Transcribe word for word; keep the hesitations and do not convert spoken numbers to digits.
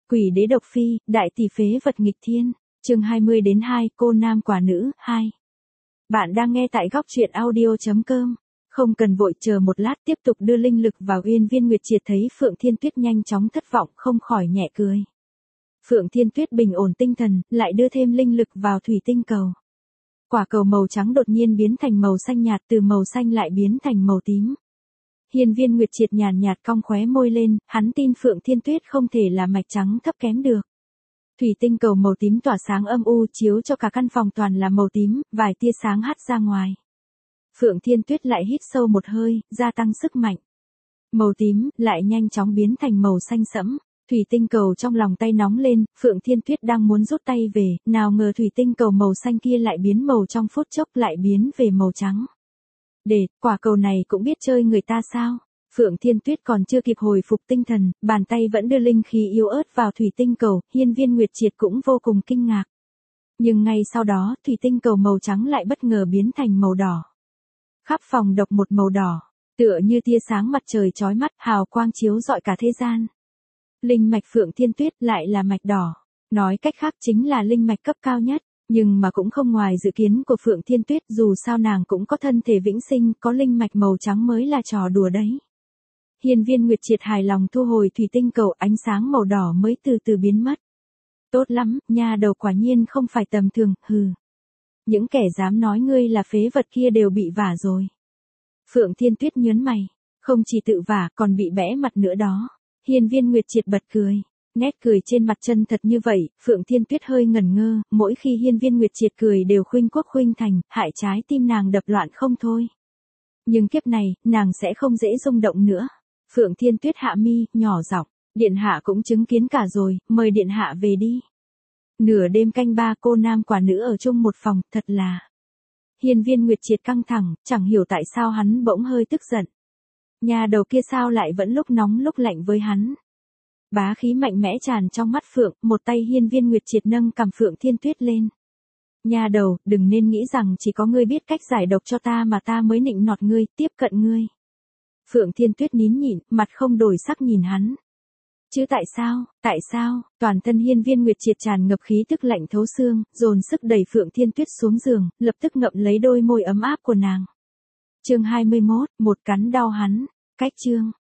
Quỷ đế độc phi, đại tỷ phế vật nghịch thiên. Chương hai mươi đến hai, cô nam quả nữ, hai. Bạn đang nghe tại góc truyện audio chấm com. Không cần vội, chờ một lát tiếp tục đưa linh lực vào Uyên Viên Nguyệt Triệt thấy Phượng Thiên Tuyết nhanh chóng thất vọng không khỏi nhẹ cười. Phượng Thiên Tuyết bình ổn tinh thần, lại đưa thêm linh lực vào thủy tinh cầu. Quả cầu màu trắng đột nhiên biến thành màu xanh nhạt, từ màu xanh lại biến thành màu tím. Hiên Viên Nguyệt Triệt nhàn nhạt cong khóe môi lên, hắn tin Phượng Thiên Tuyết không thể là mạch trắng thấp kém được. Thủy tinh cầu màu tím tỏa sáng âm u chiếu cho cả căn phòng toàn là màu tím, vài tia sáng hắt ra ngoài. Phượng Thiên Tuyết lại hít sâu một hơi, gia tăng sức mạnh. Màu tím lại nhanh chóng biến thành màu xanh sẫm. Thủy tinh cầu trong lòng tay nóng lên, Phượng Thiên Tuyết đang muốn rút tay về, nào ngờ thủy tinh cầu màu xanh kia lại biến màu trong phút chốc, lại biến về màu trắng. Để, quả cầu này cũng biết chơi người ta sao? Phượng Thiên Tuyết còn chưa kịp hồi phục tinh thần, bàn tay vẫn đưa linh khí yếu ớt vào thủy tinh cầu, Hiên Viên Nguyệt Triệt cũng vô cùng kinh ngạc. Nhưng ngay sau đó, thủy tinh cầu màu trắng lại bất ngờ biến thành màu đỏ. Khắp phòng độc một màu đỏ, tựa như tia sáng mặt trời chói mắt, hào quang chiếu rọi cả thế gian. Linh mạch Phượng Thiên Tuyết lại là mạch đỏ, nói cách khác chính là linh mạch cấp cao nhất, nhưng mà cũng không ngoài dự kiến của Phượng Thiên Tuyết, dù sao nàng cũng có thân thể vĩnh sinh, có linh mạch màu trắng mới là trò đùa đấy. Hiên Viên Nguyệt Triệt hài lòng thu hồi thủy tinh cầu, ánh sáng màu đỏ mới từ từ biến mất. Tốt lắm, nha đầu quả nhiên không phải tầm thường, hừ. Những kẻ dám nói ngươi là phế vật kia đều bị vả rồi. Phượng Thiên Tuyết nhớn mày, không chỉ tự vả còn bị bẽ mặt nữa đó. Hiên Viên Nguyệt Triệt bật cười, nét cười trên mặt chân thật như vậy, Phượng Thiên Tuyết hơi ngẩn ngơ, mỗi khi Hiên Viên Nguyệt Triệt cười đều khuynh quốc khuynh thành, hại trái tim nàng đập loạn không thôi. Nhưng kiếp này, nàng sẽ không dễ rung động nữa. Phượng Thiên Tuyết hạ mi, nhỏ giọng, điện hạ cũng chứng kiến cả rồi, mời điện hạ về đi. Nửa đêm canh ba, cô nam quả nữ ở chung một phòng, thật là. Hiên Viên Nguyệt Triệt căng thẳng, chẳng hiểu tại sao hắn bỗng hơi tức giận. Nhà đầu kia sao lại vẫn lúc nóng lúc lạnh với hắn. Bá khí mạnh mẽ tràn trong mắt Phượng, một tay Hiên Viên Nguyệt Triệt nâng cằm Phượng Thiên Tuyết lên. Nhà đầu, đừng nên nghĩ rằng chỉ có ngươi biết cách giải độc cho ta mà ta mới nịnh nọt ngươi, tiếp cận ngươi. Phượng Thiên Tuyết nín nhịn, mặt không đổi sắc nhìn hắn. Chứ tại sao, tại sao, toàn thân Hiên Viên Nguyệt Triệt tràn ngập khí tức lạnh thấu xương, dồn sức đẩy Phượng Thiên Tuyết xuống giường, lập tức ngậm lấy đôi môi ấm áp của nàng. Chương hai mươi mốt, một cắn đau hắn, cách chương.